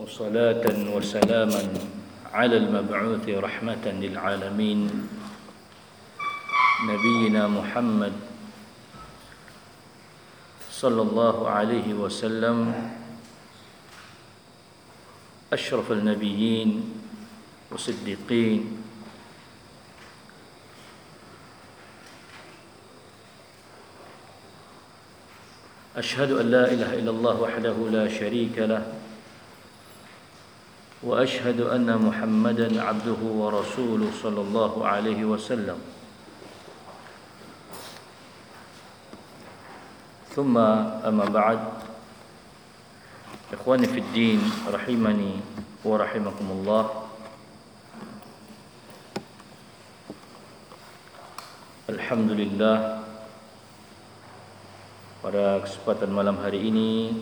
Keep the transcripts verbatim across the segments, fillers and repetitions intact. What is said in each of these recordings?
وصلاة وسلاما على المبعوث رحمة للعالمين نبينا محمد صلى الله عليه وسلم أشرف النبيين والصديقين أشهد أن لا إله إلا الله وحده لا شريك له وأشهد أن محمدا عبده ورسوله صلى الله عليه وسلم ثم أما بعد إخواني في الدين رحمني ورحمكم الله. Alhamdulillah, pada kesempatan malam hari ini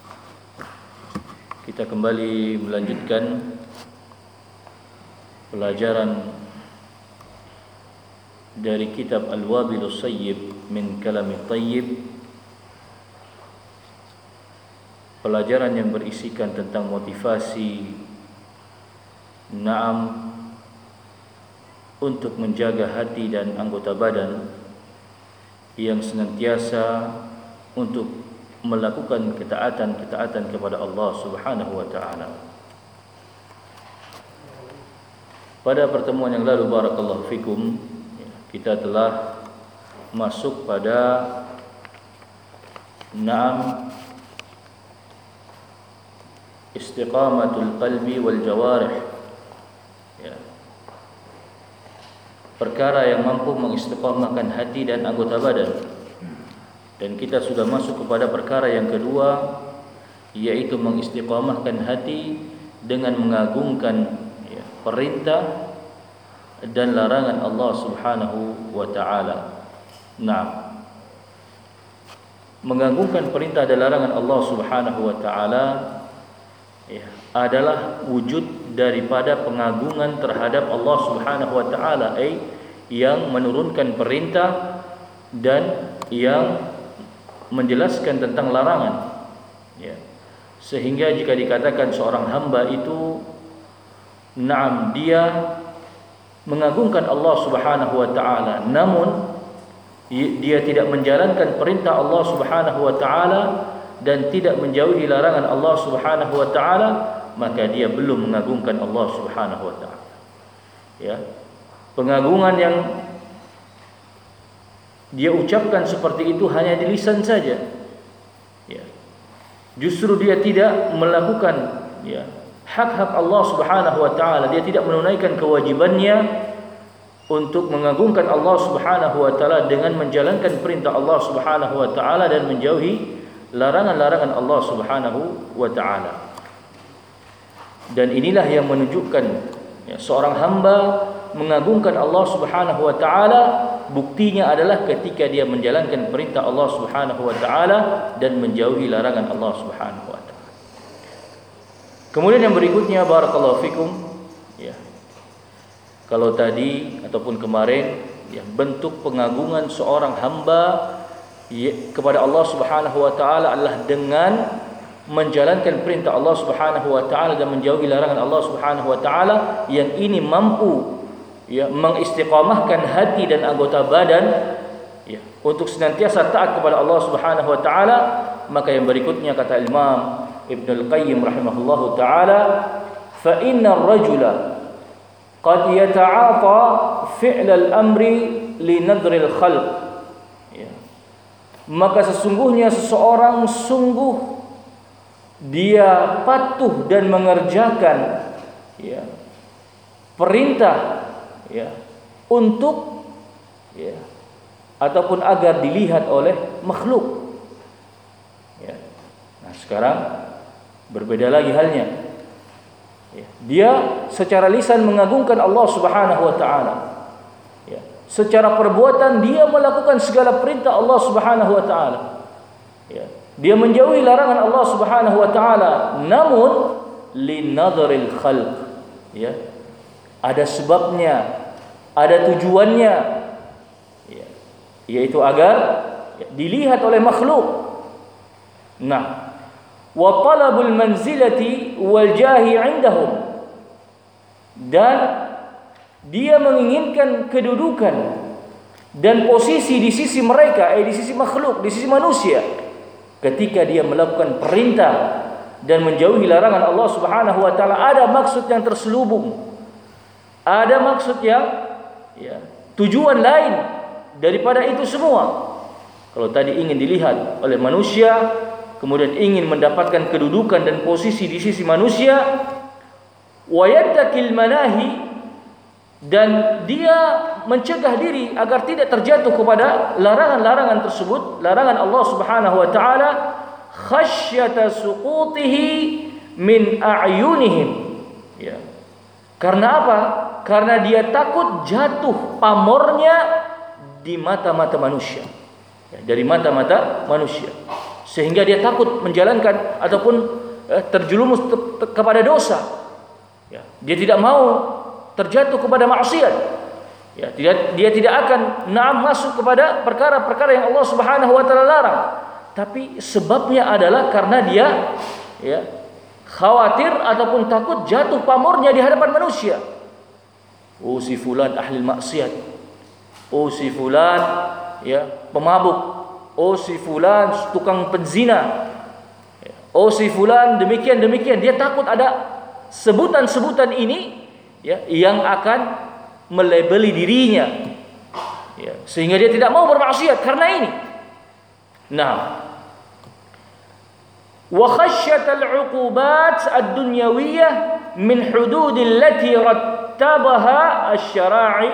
kita kembali melanjutkan pelajaran dari kitab Al-Wabilus Sayyib min Kalamit Thayyib, pelajaran yang berisikan tentang motivasi na'am untuk menjaga hati dan anggota badan yang senantiasa untuk melakukan ketaatan-ketaatan kepada Allah Subhanahu wa taala. Pada pertemuan yang lalu, barakallahu fikum, kita telah masuk pada na'am istiqamatul qalbi wal jawarih, ya, perkara yang mampu mengistiqamahkan hati dan anggota badan. Dan kita sudah masuk kepada perkara yang kedua, yaitu mengistiqamahkan hati dengan mengagungkan, ya, perintah dan larangan Allah Subhanahu wa taala. Nah, mengagungkan perintah dan larangan Allah Subhanahu wa taala, ya, adalah wujud daripada pengagungan terhadap Allah Subhanahu wa taala, eh, yang menurunkan perintah dan yang menjelaskan tentang larangan, ya. Sehingga jika dikatakan seorang hamba itu na'am dia mengagungkan Allah Subhanahu wa taala, namun dia tidak menjalankan perintah Allah Subhanahu wa taala dan tidak menjauhi larangan Allah Subhanahu wa taala, maka dia belum mengagungkan Allah Subhanahu wa taala. Ya. Pengagungan yang dia ucapkan seperti itu hanya di lisan saja, ya. Justru dia tidak melakukan, ya, hak-hak Allah Subhanahu wa taala. Dia tidak menunaikan kewajibannya untuk mengagungkan Allah Subhanahu wa taala dengan menjalankan perintah Allah Subhanahu wa taala dan menjauhi larangan-larangan Allah Subhanahu wa taala. Dan inilah yang menunjukkan, ya, seorang hamba mengagungkan Allah Subhanahu wa taala. Buktinya adalah ketika dia menjalankan perintah Allah Subhanahu wa taala dan menjauhi larangan Allah Subhanahu wa taala. Kemudian yang berikutnya, barakallahu fikum, ya. Kalau tadi ataupun kemarin, ya, bentuk pengagungan seorang hamba, ya, kepada Allah Subhanahu wa taala adalah dengan menjalankan perintah Allah Subhanahu wa taala dan menjauhi larangan Allah Subhanahu wa taala, yang ini mampu, ya, mengistiqamahkan hati dan anggota badan, ya, untuk senantiasa taat kepada Allah Subhanahu wa taala. Maka yang berikutnya kata Imam Ibnul Qayyim rahimahullahu taala, fa innar rajula qad yata'ata fi'l al-amri li nadril khalq, ya. Maka sesungguhnya seseorang sungguh dia patuh dan mengerjakan, ya, perintah, ya, untuk, ya, ataupun agar dilihat oleh makhluk, ya. Nah, sekarang berbeda lagi halnya, ya. Dia secara lisan mengagungkan Allah Subhanahu wa taala, ya. Secara perbuatan dia melakukan segala perintah Allah Subhanahu wa taala, ya. Dia menjauhi larangan Allah Subhanahu wa taala, namun linadharil khalq, ya, ada sebabnya, ada tujuannya, ya, yaitu agar, ya, dilihat oleh makhluk. Nah, wa talabul manzilati wal jahi 'indahum, dan dia menginginkan kedudukan dan posisi di sisi mereka, eh di sisi makhluk, di sisi manusia, ketika dia melakukan perintah dan menjauhi larangan Allah Subhanahu wa taala. Ada maksud yang terselubung, ada maksud yang ya, tujuan lain daripada itu semua. Kalau tadi ingin dilihat oleh manusia, kemudian ingin mendapatkan kedudukan dan posisi di sisi manusia, wa yattaqil manahi, dan dia mencegah diri agar tidak terjatuh kepada larangan-larangan tersebut, larangan Allah Subhanahu wa taala, khasyata suqutihi min a'yunihim. Ya. Karena apa? Karena dia takut jatuh pamornya di mata-mata manusia. Ya, dari mata-mata manusia. Sehingga dia takut menjalankan ataupun eh, terjerumus te- te- kepada dosa. Ya, dia tidak mau terjatuh kepada maksiat. Ya, tidak, dia tidak akan naam masuk kepada perkara-perkara yang Allah Subhanahu wa taala larang. Tapi sebabnya adalah karena dia ya, khawatir ataupun takut jatuh pamornya di hadapan manusia. Oh, si fulan ahli maksiat. Oh, si fulan ya pemabuk. Oh, si fulan tukang penzina. Oh, si fulan demikian demikian. Dia takut ada sebutan-sebutan ini ya yang akan melabeli dirinya. Ya, sehingga dia tidak mau bermaksiat karena ini. Nah, wa khasyatal 'uqubat ad-dunyawiyah min hududil lati rattabaha asy-syara'i,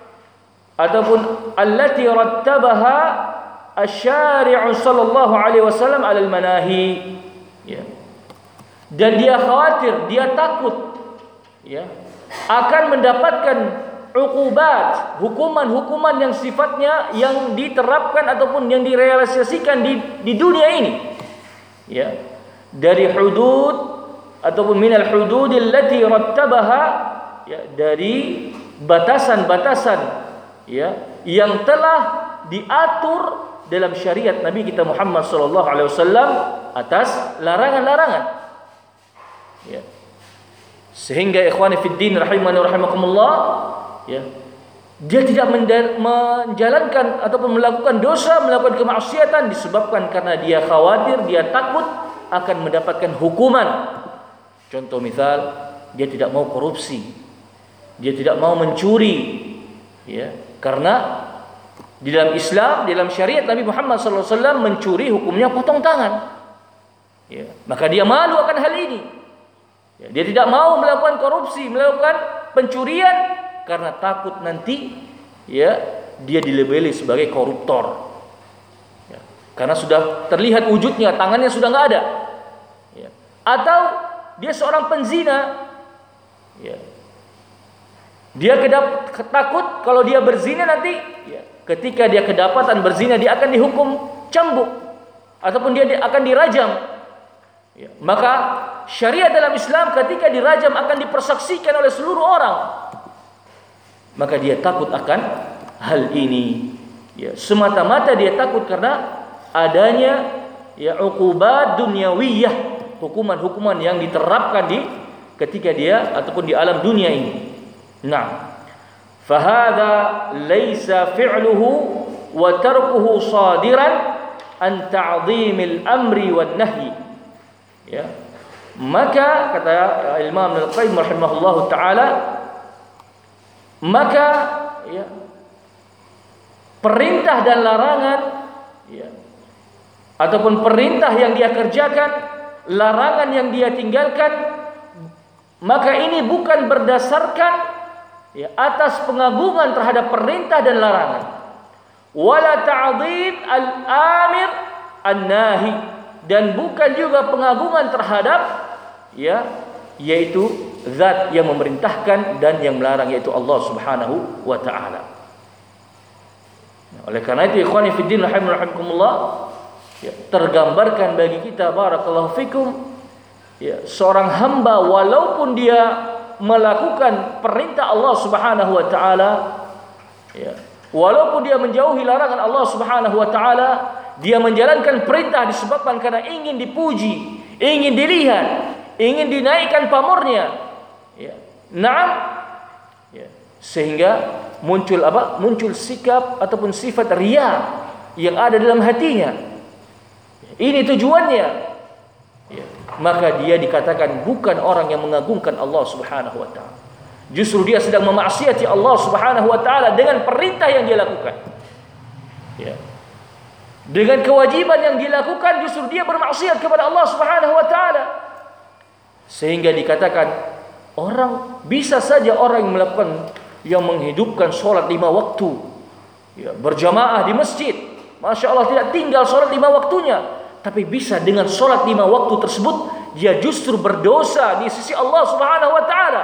ataupun allati rattabaha asy-syari'u sallallahu alaihi wasallam 'alal manahi. Ya. Dan dia khawatir, dia takut ya akan mendapatkan uqubat, hukuman-hukuman yang sifatnya yang diterapkan ataupun yang direalisasikan di di dunia ini. Ya. Dari hudud ataupun minal hududil lati rattabaha, ya, dari batasan-batasan ya yang telah diatur dalam syariat Nabi kita Muhammad sallallahu alaihi wasallam atas larangan-larangan. Ya. Sehingga ikhwani fid din rahimani wa rahimakumullah, ya, dia tidak menjalankan ataupun melakukan dosa, melakukan kemaksiatan disebabkan karena dia khawatir, dia takut akan mendapatkan hukuman. Contoh misal, dia tidak mau korupsi, dia tidak mau mencuri, ya, karena di dalam Islam, di dalam syariat Nabi Muhammad sallallahu alaihi wasallam, mencuri hukumnya potong tangan. Ya, maka dia malu akan hal ini. Ya, dia tidak mau melakukan korupsi, melakukan pencurian karena takut nanti ya dia dilabeli sebagai koruptor. Ya, karena sudah terlihat wujudnya, tangannya sudah nggak ada. Ya, atau dia seorang penzina. Ya, dia kedap, takut kalau dia berzina nanti, ya, ketika dia kedapatan berzina dia akan dihukum cambuk ataupun dia akan dirajam. Ya, maka syariat dalam Islam ketika dirajam akan dipersaksikan oleh seluruh orang. Maka dia takut akan hal ini. Ya, semata-mata dia takut karena adanya ya uqubat dunyawiyah, hukuman-hukuman yang diterapkan di ketika dia ataupun di alam dunia ini. Nah, fahadha laisa fi'luhu wa tarkuhu sadiran an ta'dhimil amri wan nahyi. Ya. Maka kata Imam Al-Qayyim rahimahullahu taala, maka ya, perintah dan larangan ya, ataupun perintah yang dia kerjakan, larangan yang dia tinggalkan, maka ini bukan berdasarkan ya, atas pengagungan terhadap perintah dan larangan, wala ta'dhim al-amir an-nahi, dan bukan juga pengagungan terhadap ya yaitu zat yang memerintahkan dan yang melarang, yaitu Allah Subhanahu wa taala. Oleh karena itu ikhwani fid din rahimakumullah, ya, tergambarkan bagi kita barakallahu fikum ya, seorang hamba walaupun dia melakukan perintah Allah Subhanahu wa taala, ya, walaupun dia menjauhi larangan Allah Subhanahu wa taala, dia menjalankan perintah disebabkan karena ingin dipuji, ingin dilihat, ingin dinaikkan pamornya. Ya. Naam. Ya. Sehingga muncul apa? Muncul sikap ataupun sifat riya yang ada dalam hatinya. Ini tujuannya. Ya. Maka dia dikatakan bukan orang yang mengagungkan Allah Subhanahu wa taala. Justru dia sedang memaksiati Allah Subhanahu wa taala dengan perintah yang dia lakukan. Ya. Dengan kewajiban yang dilakukan justru dia bermaksiat kepada Allah Subhanahu wa taala. Sehingga dikatakan orang bisa saja orang yang melakukan yang menghidupkan sholat lima waktu, ya, berjamaah di masjid, masya Allah tidak tinggal sholat lima waktunya, tapi bisa dengan sholat lima waktu tersebut dia justru berdosa di sisi Allah Subhanahu wa taala.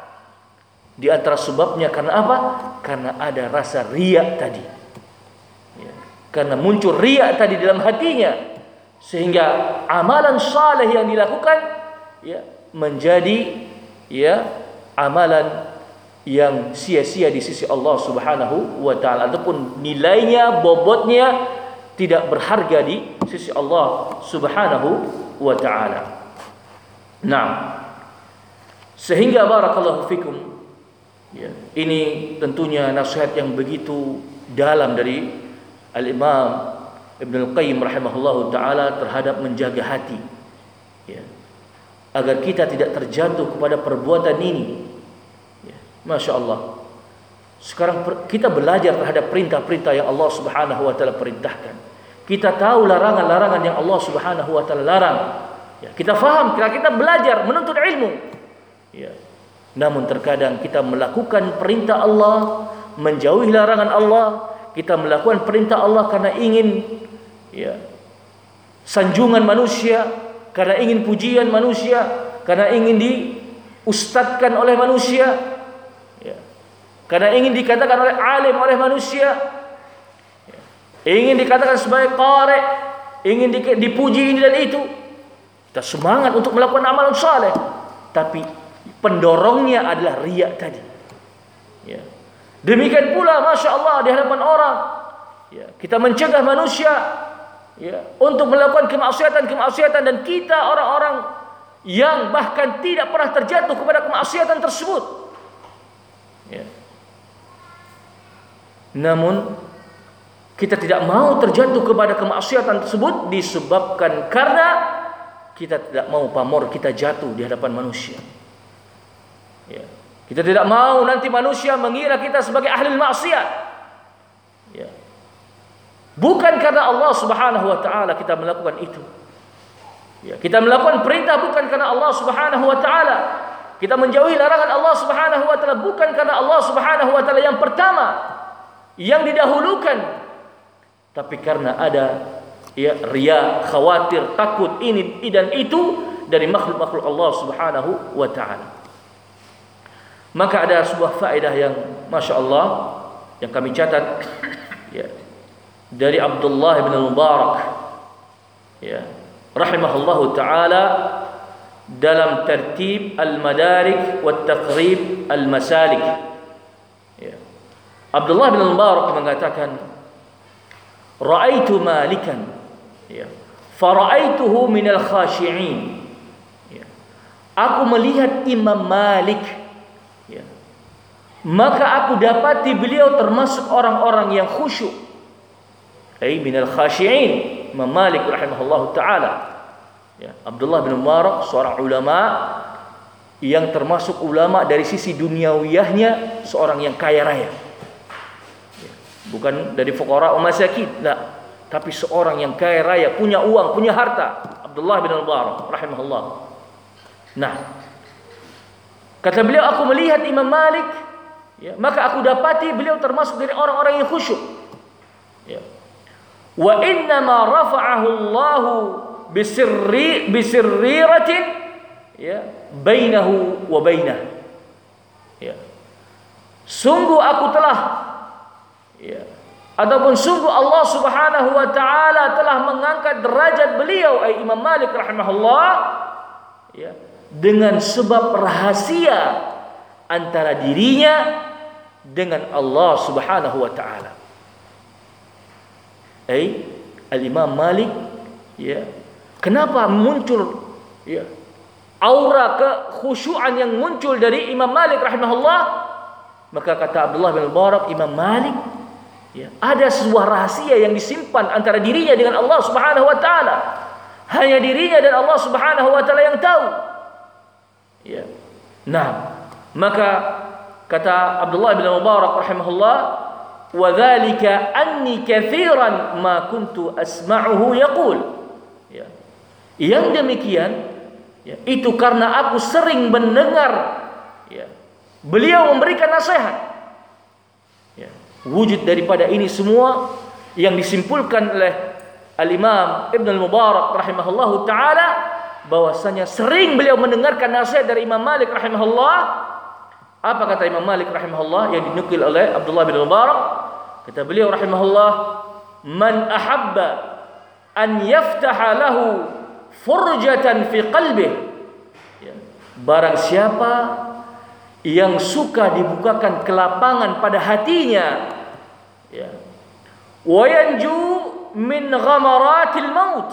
Di antara sebabnya karena apa? Karena ada rasa riya tadi. Ya. Karena muncul riya tadi dalam hatinya, sehingga amalan saleh yang dilakukan ya menjadi ya amalan yang sia-sia di sisi Allah Subhanahu wa taala, ataupun nilainya, bobotnya tidak berharga di sisi Allah Subhanahu wa taala. Nah, sehingga barakallahu fikum, ya, ini tentunya nasihat yang begitu dalam dari Al-Imam Ibnu Al-Qayyim rahimahullahu taala terhadap menjaga hati, ya, agar kita tidak terjatuh kepada perbuatan ini. Ya, masya Allah. Sekarang kita belajar terhadap perintah-perintah yang Allah Subhanahu wa taala perintahkan. Kita tahu larangan-larangan yang Allah Subhanahu wa taala larang. Ya, kita faham, kita kita belajar menuntut ilmu. Ya. Namun terkadang kita melakukan perintah Allah, menjauhi larangan Allah. Kita melakukan perintah Allah karena ingin ya, sanjungan manusia, karena ingin pujian manusia, karena ingin diustadkan oleh manusia, ya, karena ingin dikatakan oleh alim oleh manusia, ya, ingin dikatakan sebagai qari, ingin dipuji ini dan itu. Kita semangat untuk melakukan amalan saleh, tapi pendorongnya adalah riya tadi. Ya. Demikian pula masya Allah di hadapan orang, ya, kita mencegah manusia ya, untuk melakukan kemaksiatan-kemaksiatan, dan kita orang-orang yang bahkan tidak pernah terjatuh kepada kemaksiatan tersebut. Ya. Namun kita tidak mau terjatuh kepada kemaksiatan tersebut disebabkan karena kita tidak mau pamor kita jatuh di hadapan manusia. Ya. Kita tidak mau nanti manusia mengira kita sebagai ahli maksiat. Ya. Bukan karena Allah Subhanahu wa taala kita melakukan itu. Ya, kita melakukan perintah bukan karena Allah Subhanahu wa taala. Kita menjauhi larangan Allah Subhanahu wa taala bukan karena Allah Subhanahu wa taala yang pertama, yang didahulukan. Tapi karena ada ya riya, khawatir, takut ini dan itu dari makhluk-makhluk Allah Subhanahu wa taala. Maka ada sebuah faedah yang masya Allah yang kami catat ya, dari Abdullah bin Mubarak ya, rahimahullahu taala dalam tertib al-madarik wa taqrib al-masalik. Ya. Abdullah bin Mubarak mengatakan, "Ra'aitu Malikan, ya, fara'aituhu minal khashi'in." Ya. Aku melihat Imam Malik, ya, maka aku dapati beliau termasuk orang-orang yang khusyuk. Ai minal khashi'in. Imam Malik rahimahullahu taala. Ya, Abdullah bin Mubarak seorang ulama yang termasuk ulama dari sisi duniawiyahnya seorang yang kaya raya. Ya, bukan dari fuqara wa masakin, la, tapi seorang yang kaya raya, punya uang, punya harta. Abdullah bin Mubarak rahimahullah. Nah, kata beliau, aku melihat Imam Malik, ya, maka aku dapati beliau termasuk dari orang-orang yang khusyuk. Ya. Wa inna ma rafa'ahu Allahu bisirri bisirriratin ya bainahu wa bainah. Ya. Sungguh aku telah ya ataupun sungguh Allah Subhanahu wa taala telah mengangkat derajat beliau ai Imam Malik rahimahullah ya dengan sebab rahasia antara dirinya dengan Allah Subhanahu wa taala. Ai Al-Imam Malik ya, kenapa muncul ya, aura kekhusyuan yang muncul dari Imam Malik rahimahullah, maka kata Abdullah bin Mubarak, Imam Malik, ya, ada sebuah rahasia yang disimpan antara dirinya dengan Allah Subhanahu wa taala. Hanya dirinya dan Allah Subhanahu wa taala yang tahu. Ya. Nah, maka kata Abdullah bin Mubarak rahimahullah, wa dzalika anni katsiran ma kuntu asma'uhu yaqul. Ya. Yang demikian, ya, itu karena aku sering mendengar, ya, beliau memberikan nasihat. Ya. Wujud daripada ini semua yang disimpulkan oleh Al-Imam Ibn Al-Mubarak rahimahullahu ta'ala, bahwasanya sering beliau mendengarkan nasihat dari Imam Malik rahimahullah. Apa kata Imam Malik rahimahullah yang dinukil oleh Abdullah bin Mubarak? Kata beliau rahimahullah, man ahabba an yaftaha lahu furjatan fi qalbih, ya, barang siapa yang suka dibukakan kelapangan pada hatinya, ya, wa yanju min ghamaratil maut,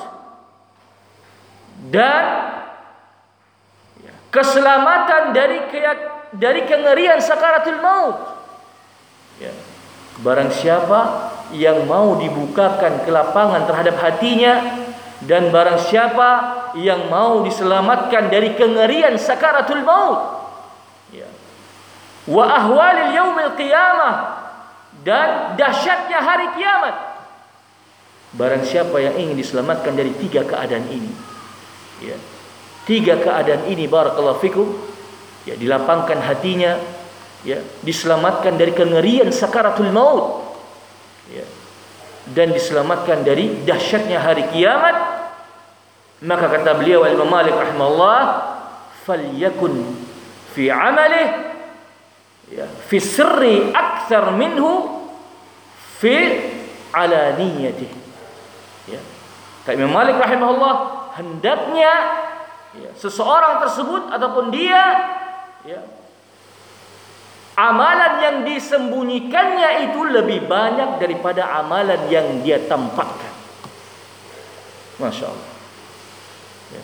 dan, ya, keselamatan dari dari kengerian sakaratul maut, ya, barang siapa yang mau dibukakan kelapangan terhadap hatinya, dan barang siapa yang mau diselamatkan dari kengerian sakaratul maut, ya, wa ahwalil yaumil qiyamah, dan dahsyatnya hari kiamat, barang siapa yang ingin diselamatkan dari tiga keadaan ini, ya, tiga keadaan ini, barakallahu fikum, ya, dilapangkan hatinya, ya, diselamatkan dari kengerian sakaratul maut, ya, dan diselamatkan dari dahsyatnya hari kiamat, maka kata beliau Imam Malik rahimahullah, falyakun fi amalih, ya, fi sirri akthar minhu fi alaniyatih. Ya. Kata Imam Malik rahimahullah, hendaknya, ya, seseorang tersebut ataupun dia, ya, amalan yang disembunyikannya itu lebih banyak daripada amalan yang dia tampakkan. Masya Allah. Ya.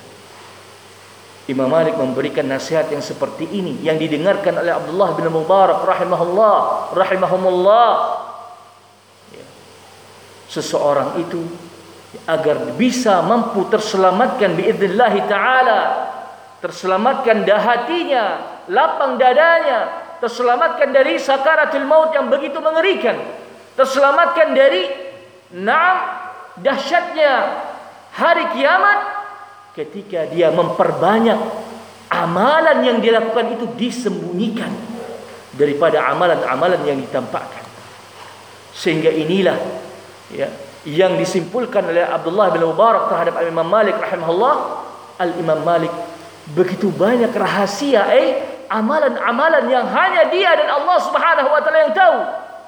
Imam Malik memberikan nasihat yang seperti ini, yang didengarkan oleh Abdullah bin Mubarak rahimahullah, rahimahumullah. Ya. Seseorang itu, ya, agar bisa mampu terselamatkan biiznillah ta'ala, terselamatkan dah hatinya, lapang dadanya, terselamatkan dari sakaratul maut yang begitu mengerikan, terselamatkan dari na'am dahsyatnya hari kiamat, ketika dia memperbanyak amalan yang dilakukan itu disembunyikan daripada amalan-amalan yang ditampakkan. Sehingga inilah, ya, yang disimpulkan oleh Abdullah bin Mubarak terhadap Imam Malik rahimahullah. Al-Imam Malik begitu banyak rahasia, eh amalan-amalan yang hanya dia dan Allah Subhanahu wa taala yang tahu,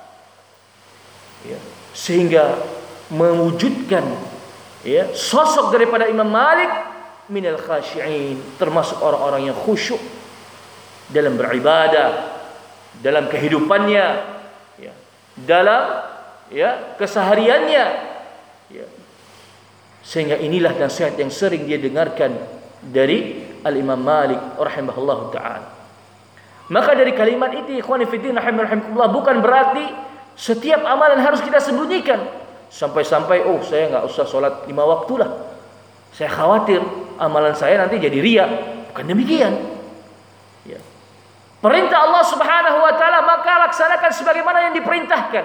ya, sehingga mewujudkan, ya, sosok daripada Imam Malik minal khashi'in, termasuk orang-orang yang khusyuk dalam beribadah, dalam kehidupannya, ya, dalam, ya, kesehariannya, ya. Sehingga inilah nasihat yang sering dia dengarkan dari Al-Imam Malik rahimahullahu ta'ala. Maka dari kalimat itu, ikhwani fiddin rahimakumullah, bukan berarti setiap amalan harus kita sembunyikan. Sampai-sampai, oh saya nggak usah sholat lima waktu lah, saya khawatir amalan saya nanti jadi riya. Bukan demikian. Ya. Perintah Allah Subhanahu wa taala maka laksanakan sebagaimana yang diperintahkan.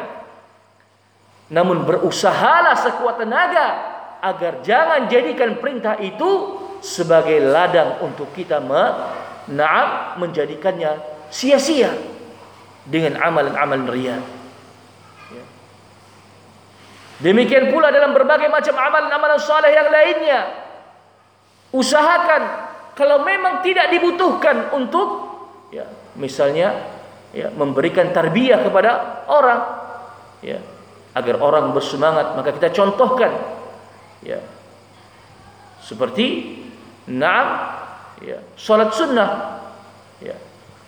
Namun berusahalah sekuat tenaga agar jangan jadikan perintah itu sebagai ladang untuk kita mena'am menjadikannya sia-sia dengan amalan-amalan riya. Ya. Demikian pula dalam berbagai macam amalan-amalan saleh yang lainnya. Usahakan kalau memang tidak dibutuhkan untuk, ya, misalnya, ya, memberikan tarbiyah kepada orang, ya, agar orang bersemangat, maka kita contohkan, ya, seperti na'am, ya, salat sunnah, ya.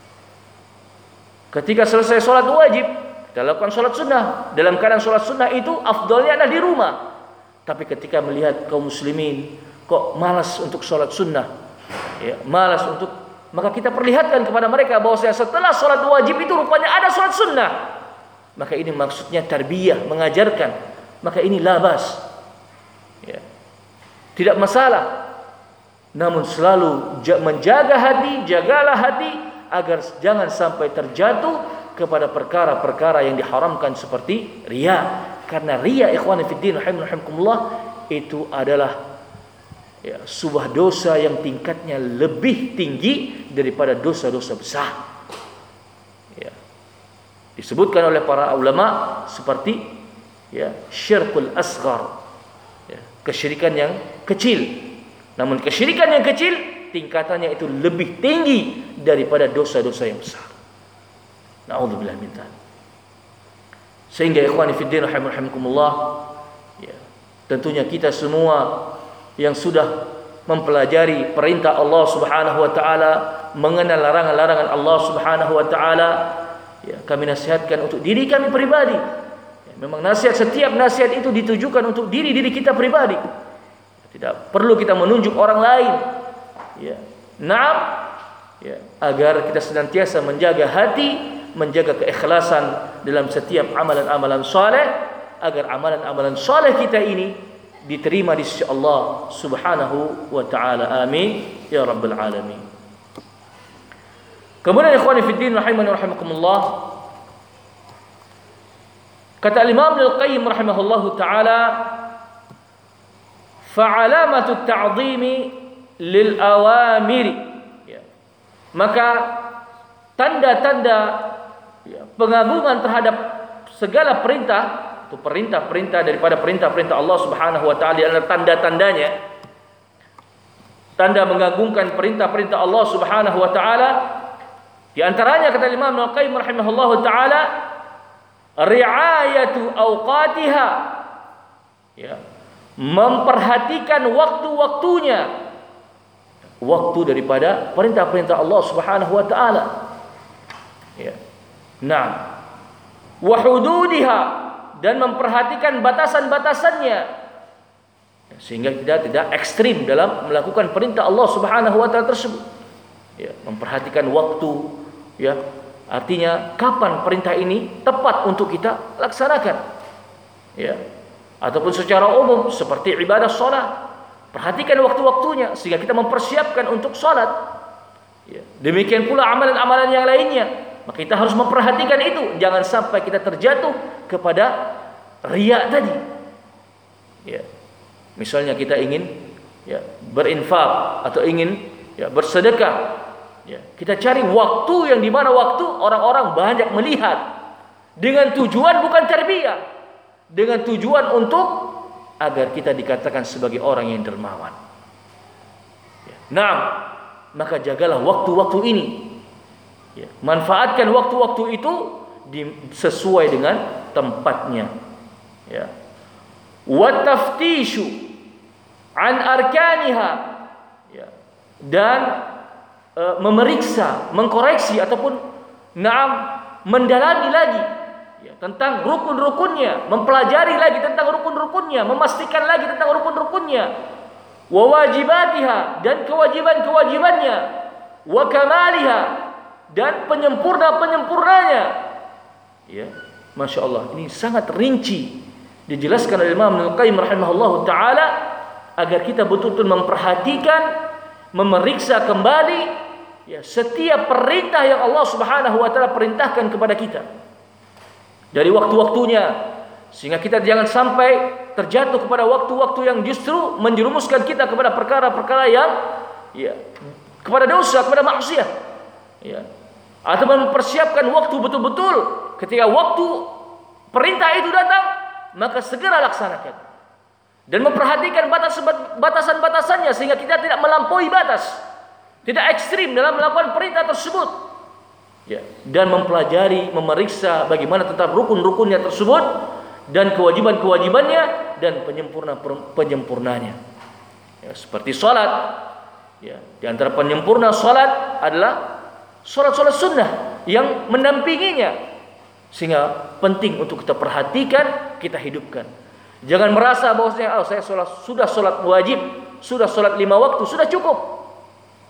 Ketika selesai salat wajib, kita lakukan salat sunnah. Dalam keadaan salat sunnah itu afdalnya adalah di rumah. Tapi ketika melihat kaum muslimin kok malas untuk salat sunnah, ya, malas untuk, maka kita perlihatkan kepada mereka bahwa setelah sholat wajib itu rupanya ada sholat sunnah. Maka ini maksudnya tarbiyah, mengajarkan. Maka ini labas, ya, tidak masalah. Namun selalu menjaga hati, jagalah hati agar jangan sampai terjatuh kepada perkara-perkara yang diharamkan seperti riya. Karena riya, ikhwani fiddin rahimakumullah, itu adalah, ya, sebuah dosa yang tingkatnya lebih tinggi daripada dosa-dosa besar. Ya. Disebutkan oleh para ulama seperti, ya, syirkul asghar, ya, kesyirikan yang kecil. Namun kesyirikan yang kecil tingkatannya itu lebih tinggi daripada dosa-dosa yang besar. Na'udzubillah min dzalik. Sehingga ikhwani fiddin rahimakumullah, ya, tentunya kita semua yang sudah mempelajari perintah Allah Subhanahu wa taala, mengenal larangan-larangan Allah Subhanahu wa taala, ya, kami nasihatkan untuk diri kami pribadi. Ya, memang nasihat, setiap nasihat itu ditujukan untuk diri-diri kita pribadi. Tidak perlu kita menunjuk orang lain. Ya. Naam, ya, agar kita senantiasa menjaga hati, menjaga keikhlasan dalam setiap amalan-amalan saleh, agar amalan-amalan saleh kita ini diterima di sisi Allah Subhanahu wa taala. Amin ya rabbal alamin. Kemudian ikhwani fiddin rahimani rahimakumullah, kata Imam Al-Qayyim rahimahullahu taala, fa'alamatu ta'zimi lil awamiri, ya, maka tanda-tanda, ya, pengagungan terhadap segala perintah, itu perintah-perintah daripada perintah-perintah Allah Subhanahu wa taala, adalah tanda-tandanya. Tanda mengagungkan perintah-perintah Allah Subhanahu wa taala, di antaranya kata Imam Al-Qayyim rahimahullahu taala, ri'ayatu awqatiha, ya, memperhatikan waktu-waktunya, waktu daripada perintah-perintah Allah Subhanahu wa taala, ya. Nah, wa hududiha, dan memperhatikan batasan-batasannya, sehingga kita tidak ekstrim dalam melakukan perintah Allah Subhanahu wa taala tersebut. Ya, memperhatikan waktu, ya, artinya kapan perintah ini tepat untuk kita laksanakan, ya. Ataupun secara umum seperti ibadah salat, perhatikan waktu-waktunya sehingga kita mempersiapkan untuk salat. Ya. Demikian pula amalan-amalan yang lainnya, maka kita harus memperhatikan itu, jangan sampai kita terjatuh kepada riya tadi. Ya. Misalnya kita ingin, ya, berinfak atau ingin, ya, bersedekah, ya, kita cari waktu yang di mana waktu orang-orang banyak melihat, dengan tujuan bukan tarbiyah, dengan tujuan untuk agar kita dikatakan sebagai orang yang dermawan. Ya. Nah, maka jagalah waktu-waktu ini. Ya. Manfaatkan waktu-waktu itu di, sesuai dengan tempatnya. Ya. Wa taftishu an arkaniha, ya, dan e, memeriksa, mengkoreksi ataupun naam mendalami lagi, ya, tentang rukun-rukunnya, mempelajari lagi tentang rukun-rukunnya, memastikan lagi tentang rukun-rukunnya, wa wajibatiha, dan kewajiban-kewajibannya, wa kamaliha, dan penyempurna-penyempurnanya. Ya, Masya Allah, ini sangat rinci dijelaskan oleh Imam Al-Qayyim rahimahullahu taala, agar kita betul-betul memperhatikan, memeriksa kembali, ya, setiap perintah yang Allah Subhanahu wa taala perintahkan kepada kita dari waktu-waktunya, sehingga kita jangan sampai terjatuh kepada waktu-waktu yang justru menjerumuskan kita kepada perkara-perkara yang, ya, kepada dosa, kepada maksiat, ya. Atau mempersiapkan waktu betul-betul, ketika waktu perintah itu datang, maka segera laksanakan, dan memperhatikan batasan-batasannya sehingga kita tidak melampaui batas, tidak ekstrim dalam melakukan perintah tersebut, ya, dan mempelajari, memeriksa bagaimana tentang rukun-rukunnya tersebut dan kewajiban-kewajibannya dan penyempurna penyempurnanya. Ya, seperti salat, ya, di antara penyempurna salat adalah salat-salat sunnah yang mendampinginya, sehingga penting untuk kita perhatikan, kita hidupkan. Jangan merasa bahwasanya, oh, saya salat, sudah salat wajib, sudah salat lima waktu, sudah cukup.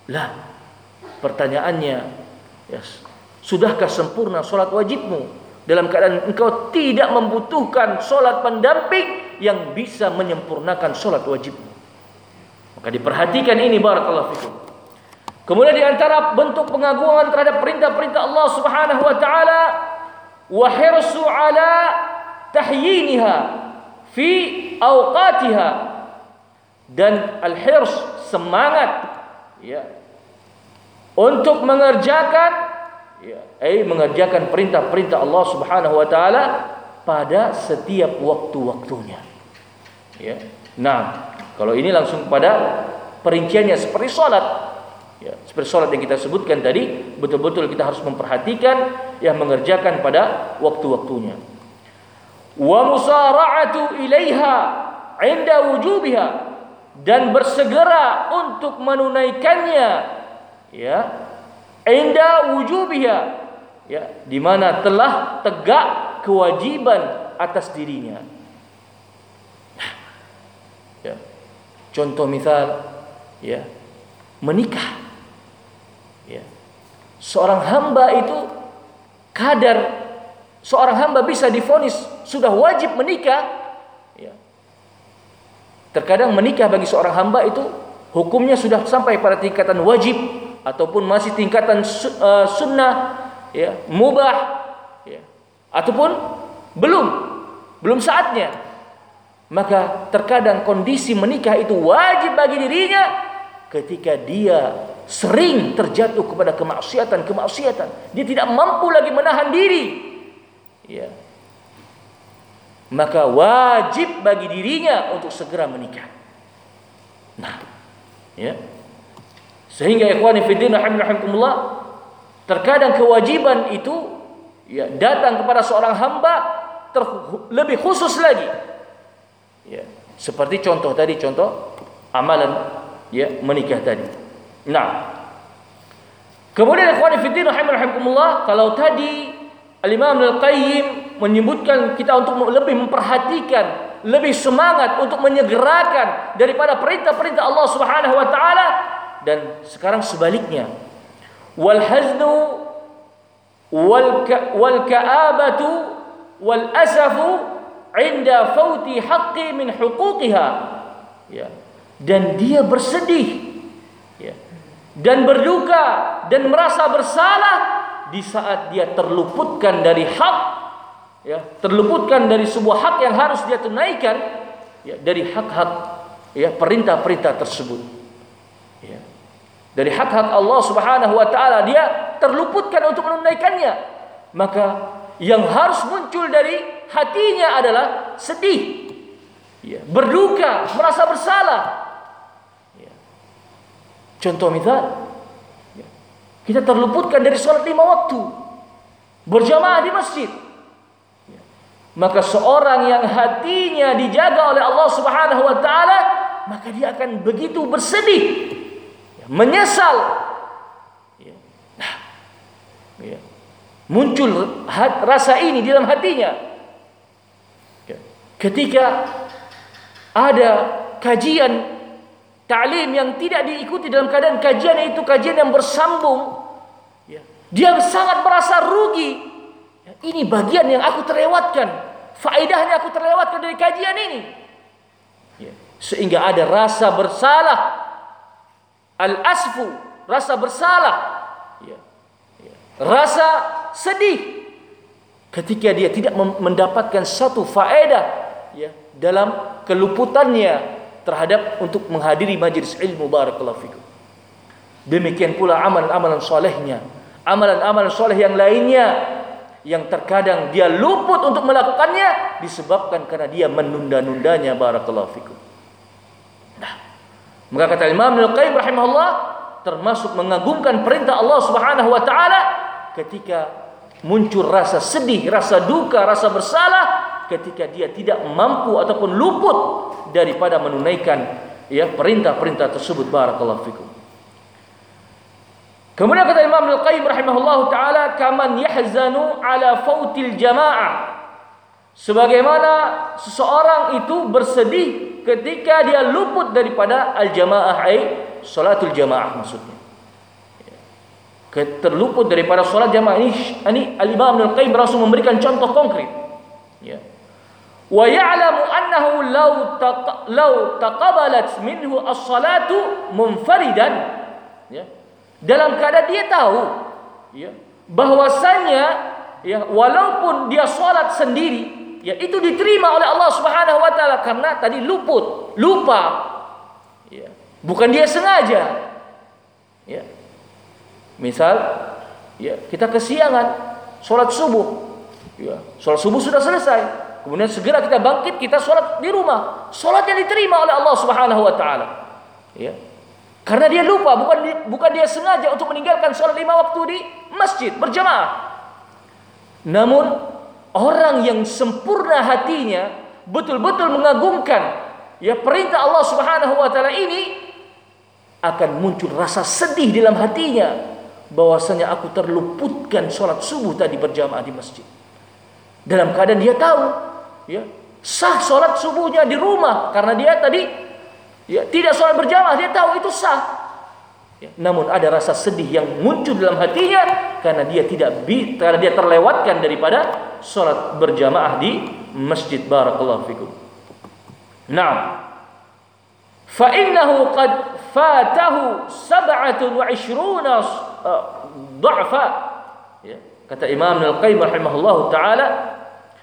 Lah, pertanyaannya, ya, sudahkah sempurna solat wajibmu dalam keadaan engkau tidak membutuhkan solat pendamping yang bisa menyempurnakan solat wajibmu? Maka diperhatikan ini, barakallahu fikum. Kemudian di antara bentuk pengagungan terhadap perintah-perintah Allah Subhanahu wa taala, wa hirsu ala tahyiniha fi awqatiha, dan al-hirs, semangat, ya, untuk mengerjakan, ya, eh mengerjakan perintah-perintah Allah Subhanahu wa taala pada setiap waktu-waktunya. Ya. Nah, kalau ini langsung pada perinciannya seperti salat. Ya, seperti salat yang kita sebutkan tadi, betul-betul kita harus memperhatikan, yang mengerjakan pada waktu-waktunya. Wa musara'atu ilaiha 'inda wujubiha, dan bersegera untuk menunaikannya, ya, 'inda wujubiha, ya, di mana telah tegak kewajiban atas dirinya. Ya. Contoh misal, ya, menikah. Ya. Seorang hamba itu kadar seorang hamba bisa divonis sudah wajib menikah. Ya. Terkadang menikah bagi seorang hamba itu hukumnya sudah sampai pada tingkatan wajib ataupun masih tingkatan uh, sunnah, ya, mubah, ya, ataupun belum belum saatnya. Maka terkadang kondisi menikah itu wajib bagi dirinya ketika dia sering terjatuh kepada kemaksiatan-kemaksiatan, dia tidak mampu lagi menahan diri, ya, maka wajib bagi dirinya untuk segera menikah. Nah, ya, sehingga ikhwani fiddin rahimakumullah, terkadang kewajiban itu, ya, datang kepada seorang hamba ter- lebih khusus lagi, ya, seperti contoh tadi, contoh amalan, ya, menikah tadi. Nah, kemudian ikhwani fiddin rahimakumullah, kalau tadi Al-Imam Al-Qayyim menyebutkan kita untuk lebih memperhatikan, lebih semangat untuk menyegerakan daripada perintah-perintah Allah Subhanahu wa taala, dan sekarang sebaliknya, wal haznu wal ka, wal ka'abatu wal asafu 'inda fauti haqqi min huquqiha, ya, dan dia bersedih, ya, dan berduka dan merasa bersalah di saat dia terluputkan dari hak, ya, terluputkan dari sebuah hak yang harus dia tunaikan, ya, dari hak-hak, ya, perintah-perintah tersebut, ya, dari hak-hak Allah Subhanahu wa taala dia terluputkan untuk menunaikannya. Maka yang harus muncul dari hatinya adalah sedih, ya, berduka, merasa bersalah. Contoh misal, ya, kita terluputkan dari sholat lima waktu berjamaah di masjid, ya, maka seorang yang hatinya dijaga oleh Allah Subhanahu wa taala, maka dia akan begitu bersedih, ya, menyesal, ya. Nah, ya, muncul hat, rasa ini di dalam hatinya, ya, ketika ada kajian ta'lim yang tidak diikuti dalam keadaan kajian itu kajian yang bersambung, ya, dia sangat merasa rugi, ya, ini bagian yang aku terlewatkan, faedahnya aku terlewatkan dari kajian ini, ya, sehingga ada rasa bersalah, al-asfu, rasa bersalah, ya, ya, rasa sedih ketika dia tidak mendapatkan satu faedah, ya, dalam keluputannya terhadap untuk menghadiri majelis ilmu, barakallahu fikum. Demikian pula amalan-amalan solehnya, amalan-amalan soleh yang lainnya, yang terkadang dia luput untuk melakukannya disebabkan karena dia menunda-nundanya, barakallahu fikum. Nah, maka kata Imam Al-Qayyim rahimahullah, termasuk mengagungkan perintah Allah Subhanahu wa taala ketika muncul rasa sedih, rasa duka, rasa bersalah ketika dia tidak mampu ataupun luput daripada menunaikan, ya, perintah-perintah tersebut, barakallahu fikum. Kemudian kata Imam Al-Qayyim rahimahullahu taala, kaman yahzanu ala fautil jamaah, sebagaimana seseorang itu bersedih ketika dia luput daripada al-jamaah, ai salatul jamaah maksudnya. terluput daripada solat jamaah ini, ini Al-Imam Ibnu Al-Qayyim langsung memberikan contoh konkret. Ya. Wa ya'lamu annahu law taqa, law taqabalat minhu as-salatu munfaridan. Ya. Dalam keadaan dia tahu, ya, bahwasanya, ya, walaupun dia salat sendiri, ya, itu diterima oleh Allah Subhanahu wa taala karena tadi luput, lupa. Ya. Bukan dia sengaja. Ya. Misal, ya, kita kesiangan salat subuh. Ya, salat subuh sudah selesai. Kemudian segera kita bangkit, kita sholat di rumah. Sholat yang diterima oleh Allah Subhanahu Wa Taala. Ya, karena dia lupa, bukan bukan dia sengaja untuk meninggalkan sholat lima waktu di masjid berjamaah. Namun orang yang sempurna hatinya, betul-betul mengagungkan, ya, perintah Allah Subhanahu Wa Taala ini, akan muncul rasa sedih dalam hatinya, bahwasanya aku terluputkan sholat subuh tadi berjamaah di masjid. Dalam keadaan dia tahu, ya, sah sholat subuhnya di rumah karena dia tadi, ya, tidak sholat berjamaah, dia tahu itu sah. Ya, namun ada rasa sedih yang muncul dalam hatinya karena dia tidak bi, karena dia terlewatkan daripada sholat berjamaah di masjid. Barakallahu fikum. Naam. Fa innahu qad fatahu sab'atun wa ishruna dha'fa. Ya, kata Imam Al-Qayyim rahimahullahu taala,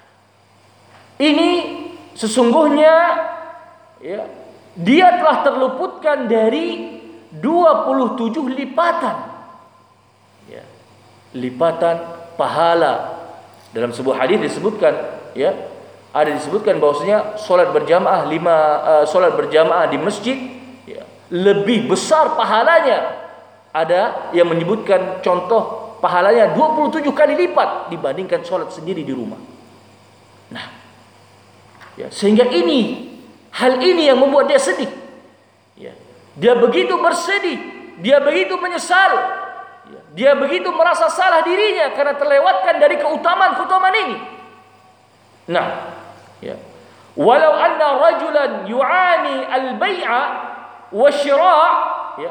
ini sesungguhnya, ya, dia telah terluputkan dari dua puluh tujuh lipatan, ya, lipatan pahala. Dalam sebuah hadis disebutkan, ya, ada disebutkan bahwasanya salat berjamaah lima uh, salat berjamaah di masjid, ya, lebih besar pahalanya. Ada yang menyebutkan contoh pahalanya dua puluh tujuh kali lipat dibandingkan salat sendiri di rumah. Nah, ya, sehingga ini, hal ini yang membuat dia sedih. Ya, dia begitu bersedih, dia begitu menyesal, ya, dia begitu merasa salah dirinya karena terlewatkan dari keutamaan-keutamaan ini. Nah, ya, walau anna rajulan yu'ani al-bai'a wa syira', ya,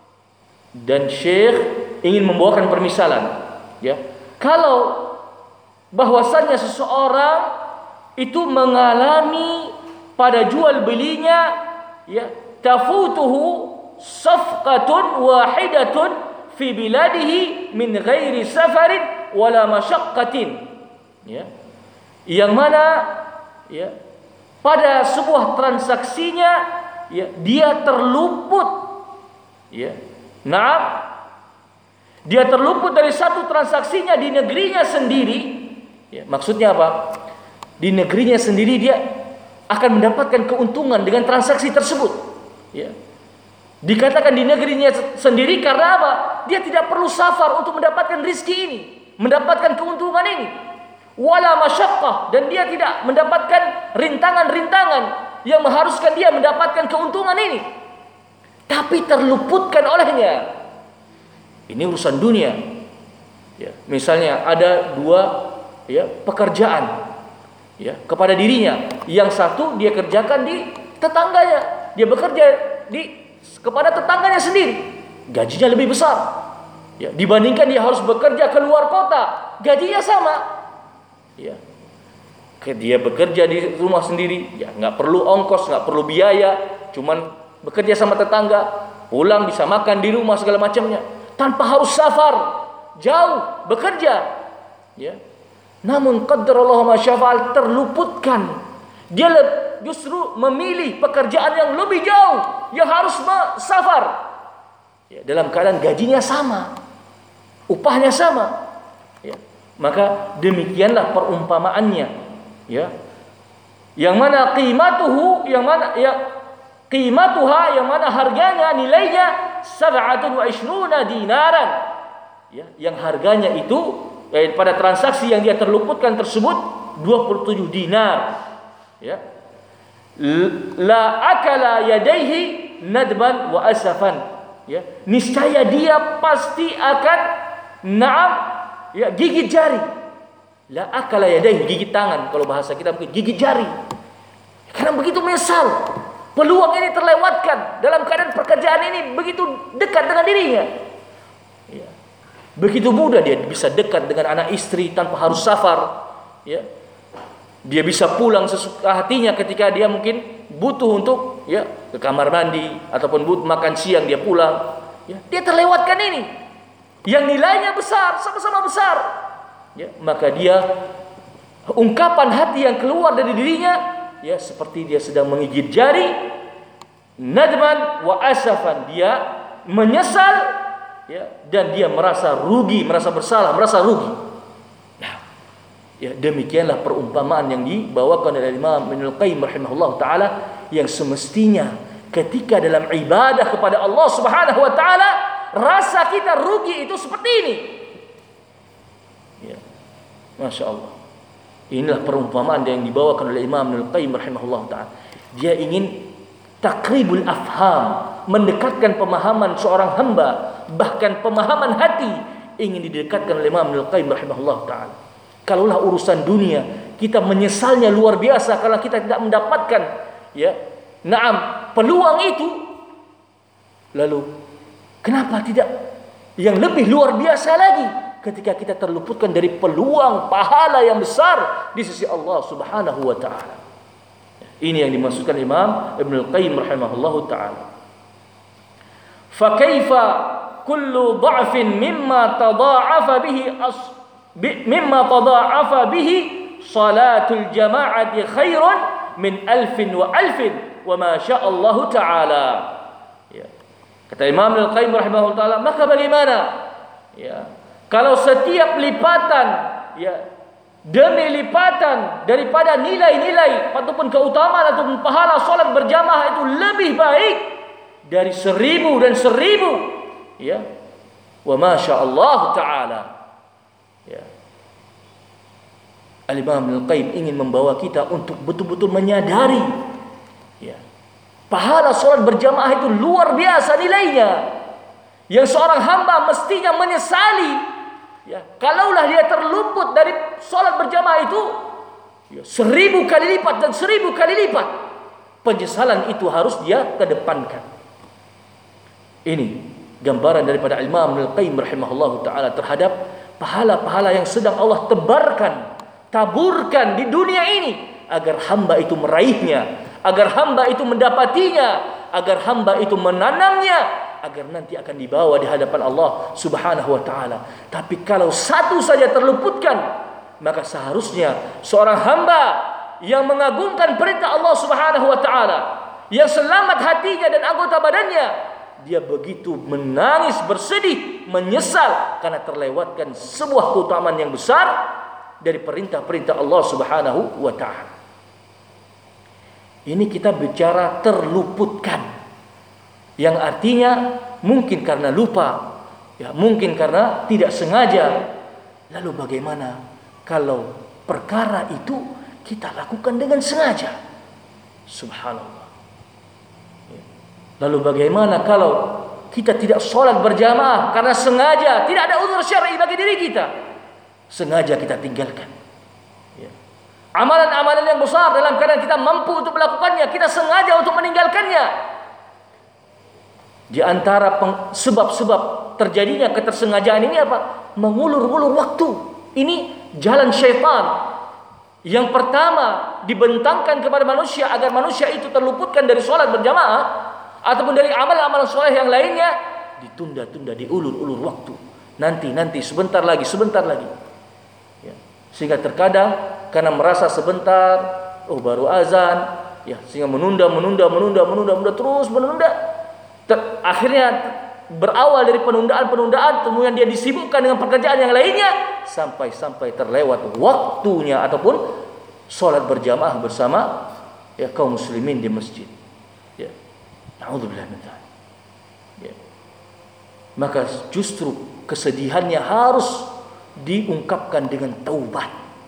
dan Syekh ingin membawakan permisalan, ya, kalau bahwasannya seseorang itu mengalami pada jual belinya, ya, tafutuhu safqatun wahidatun fi biladihi min ghairi safarin wala masyaqqatin, ya, yang mana, ya, pada sebuah transaksinya, ya, dia terluput, ya, nah, dia terluput dari satu transaksinya di negerinya sendiri, ya, maksudnya apa? Di negerinya sendiri dia akan mendapatkan keuntungan dengan transaksi tersebut. Ya. Dikatakan di negerinya sendiri karena apa? Dia tidak perlu safar untuk mendapatkan rizki ini, mendapatkan keuntungan ini. Wala masyaqqah, dan dia tidak mendapatkan rintangan-rintangan yang mengharuskan dia mendapatkan keuntungan ini. Tapi terluputkan olehnya. Ini urusan dunia. Ya, misalnya ada dua, ya, pekerjaan, ya, kepada dirinya. Yang satu dia kerjakan di tetangganya, dia bekerja di kepada tetangganya sendiri, gajinya lebih besar, ya, dibandingkan dia harus bekerja ke luar kota, gajinya sama, ya. Dia bekerja di rumah sendiri, ya, nggak perlu ongkos, nggak perlu biaya, cuman bekerja sama tetangga, pulang bisa makan di rumah segala macamnya, tanpa harus safar jauh bekerja, ya. Namun qadarullah ma syafa'al, terluputkan. Dia justru memilih pekerjaan yang lebih jauh, yang harus safar, ya, dalam keadaan gajinya sama, upahnya sama, ya. Maka demikianlah perumpamaannya, ya, yang mana qimatuhu, yang mana, ya, qimatuha, yang mana harganya, nilainya sab'atun wa ishruna dinaran, ya, yang harganya itu, ya, pada transaksi yang dia terluputkan tersebut dua puluh tujuh dinar, ya. La akala yadaihi nadban wa asafan, ya, niscaya dia pasti akan, naam, ya, gigit jari. La akala yadaihi, gigit tangan, kalau bahasa kita mungkin gigit jari, karena begitu menyesal peluang ini terlewatkan dalam keadaan pekerjaan ini begitu dekat dengan dirinya, ya. Begitu mudah dia bisa dekat dengan anak istri tanpa harus safar, ya. Dia bisa pulang sesuka hatinya ketika dia mungkin butuh untuk ya ke kamar mandi ataupun butuh makan siang dia pulang, ya. Dia terlewatkan ini yang nilainya besar, sama-sama besar, ya. Maka dia ungkapan hati yang keluar dari dirinya ya seperti dia sedang menggigit jari, nadman wa asafan, dia menyesal ya dan dia merasa rugi, merasa bersalah, merasa rugi. Ya, demikianlah perumpamaan yang dibawakan oleh Imam Ibnul Qayyim rahimahullah taala yang semestinya ketika dalam ibadah kepada Allah Subhanahu wa taala rasa kita rugi itu seperti ini. Ya. Masya Allah. Inilah perumpamaan yang dibawakan oleh Imam Ibnul Qayyim rahimahullah taala. Dia ingin takribul afham, mendekatkan pemahaman seorang hamba, bahkan pemahaman hati ingin didekatkan oleh Imam Ibnul Qayyim rahimahullah taala. Kalaulah urusan dunia kita menyesalnya luar biasa kalau kita tidak mendapatkan ya naam peluang itu, lalu kenapa tidak yang lebih luar biasa lagi ketika kita terluputkan dari peluang pahala yang besar di sisi Allah Subhanahu wa taala. Ini yang dimaksudkan Imam Ibnul Qayyim rahimahullahu taala. Fa kaifa kullu dha'fin mimma tadha'afa bihi as mimma tadha'afa bihi salatul jama'ati khairun min alfin wa alfin wa ma sya'allah ta'ala. Ya. Kata Imam Al-Qayyim rahimahullah ta'ala, maka bagaimana ya kalau setiap lipatan ya demi lipatan daripada nilai-nilai ataupun keutamaan ataupun pahala salat berjamaah itu lebih baik dari seribu dan seribu ya wa ma sya'allah ta'ala. Ya. Al-Imam Al-Qayyim ingin membawa kita untuk betul-betul menyadari ya, pahala salat berjamaah itu luar biasa nilainya, yang seorang hamba mestinya menyesali ya, kalaulah dia terluput dari salat berjamaah itu ya, seribu kali lipat dan seribu kali lipat penyesalan itu harus dia kedepankan. Ini gambaran daripada Imam Al-Qayyim rahimahullah ta'ala terhadap pahala-pahala yang sedang Allah tebarkan, taburkan di dunia ini agar hamba itu meraihnya, agar hamba itu mendapatinya, agar hamba itu menanamnya, agar nanti akan dibawa di hadapan Allah Subhanahu wa taala. Tapi kalau satu saja terluputkan, maka seharusnya seorang hamba yang mengagungkan perintah Allah Subhanahu wa taala, yang selamat hatinya dan anggota badannya, dia begitu menangis, bersedih, menyesal karena terlewatkan sebuah keutamaan yang besar dari perintah-perintah Allah Subhanahu wa taala. Ini kita bicara terluputkan, yang artinya mungkin karena lupa, ya mungkin karena tidak sengaja. Lalu bagaimana kalau perkara itu kita lakukan dengan sengaja? Subhanallah. Lalu bagaimana kalau kita tidak sholat berjamaah karena sengaja, tidak ada uzur syar'i bagi diri kita, sengaja kita tinggalkan ya. Amalan-amalan yang besar dalam keadaan kita mampu untuk melakukannya, kita sengaja untuk meninggalkannya. Di antara sebab-sebab terjadinya ketersengajaan ini apa? Mengulur-ulur waktu. Ini jalan syaitan. Yang pertama dibentangkan kepada manusia agar manusia itu terluputkan dari sholat berjamaah ataupun dari amal-amal soleh yang lainnya, ditunda-tunda, diulur-ulur waktu. Nanti, nanti, sebentar lagi, sebentar lagi. Ya. Sehingga terkadang karena merasa sebentar, oh baru azan, ya, sehingga menunda, menunda, menunda, menunda, menunda terus menunda. Ter, akhirnya berawal dari penundaan-penundaan, kemudian dia disibukkan dengan pekerjaan yang lainnya, sampai-sampai terlewat waktunya ataupun sholat berjamaah bersama ya kaum muslimin di masjid. Ya. Na'udzubillah min dzalik. Ya. Maka justru kesedihannya harus diungkapkan dengan taubat.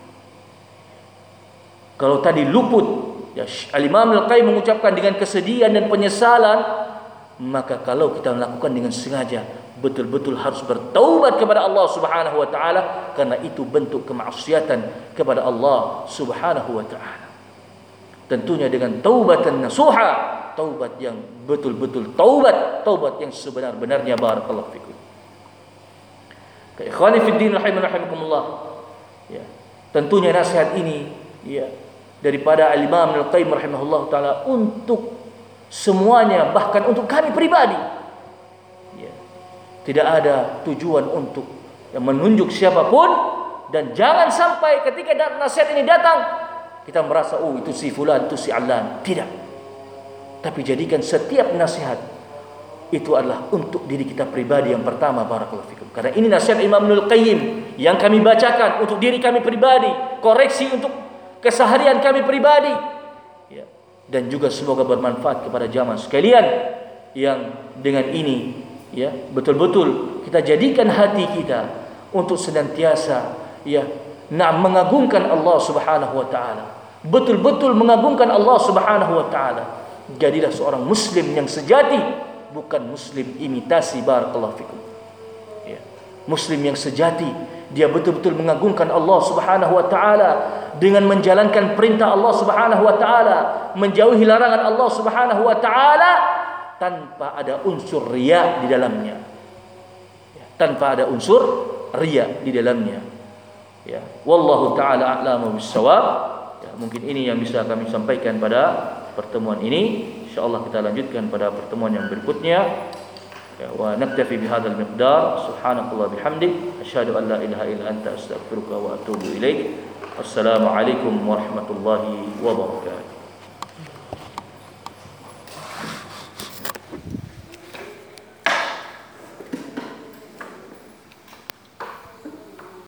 Kalau tadi luput, ya Al-Imam Al-Qayyim mengucapkan dengan kesedihan dan penyesalan, maka kalau kita melakukan dengan sengaja, betul-betul harus bertaubat kepada Allah Subhanahu wa taala, karena itu bentuk kemaksiatan kepada Allah Subhanahu wa taala. Tentunya dengan taubatan nasuha, taubat yang betul-betul taubat, taubat yang sebenar-benarnya. Barakallahu fikum. Ikhwani fi din rahimakumullah. Ya. Tentunya nasihat ini ya daripada Al-Imam Al-Qayyim rahimahullah taala untuk semuanya, bahkan untuk kami pribadi. Ya. Tidak ada tujuan untuk yang menunjuk siapapun, dan jangan sampai ketika nasihat ini datang kita merasa oh itu si fulan, itu si alan. Tidak. Tapi jadikan setiap nasihat itu adalah untuk diri kita pribadi yang pertama, barakallahu fikum. Karena ini nasihat Imam Ibnul Qayyim yang kami bacakan untuk diri kami pribadi, koreksi untuk keseharian kami pribadi. Ya. Dan juga semoga bermanfaat kepada jamaah sekalian yang dengan ini ya betul-betul kita jadikan hati kita untuk senantiasa ya nah mengagungkan Allah Subhanahu wa taala. Betul-betul mengagungkan Allah Subhanahu wa taala. Jadilah seorang muslim yang sejati, bukan muslim imitasi, barakallahu fikum. Ya. Muslim yang sejati, dia betul-betul mengagungkan Allah Subhanahu wa taala dengan menjalankan perintah Allah Subhanahu wa taala, menjauhi larangan Allah Subhanahu wa taala tanpa ada unsur riya di dalamnya. Ya. Tanpa ada unsur riya di dalamnya. Ya. Wallahu taala a'lamu bis-shawab. Ya, mungkin ini yang bisa kami sampaikan pada pertemuan ini. Insyaallah kita lanjutkan pada pertemuan yang berikutnya. Ya, wa naktafi bihadzal miqdar. Subhanakallah bihamdik, asyhadu an la ilaha illa anta, astaghfiruka wa atubu ilaik. Wassalamu alaikum warahmatullahi wabarakatuh.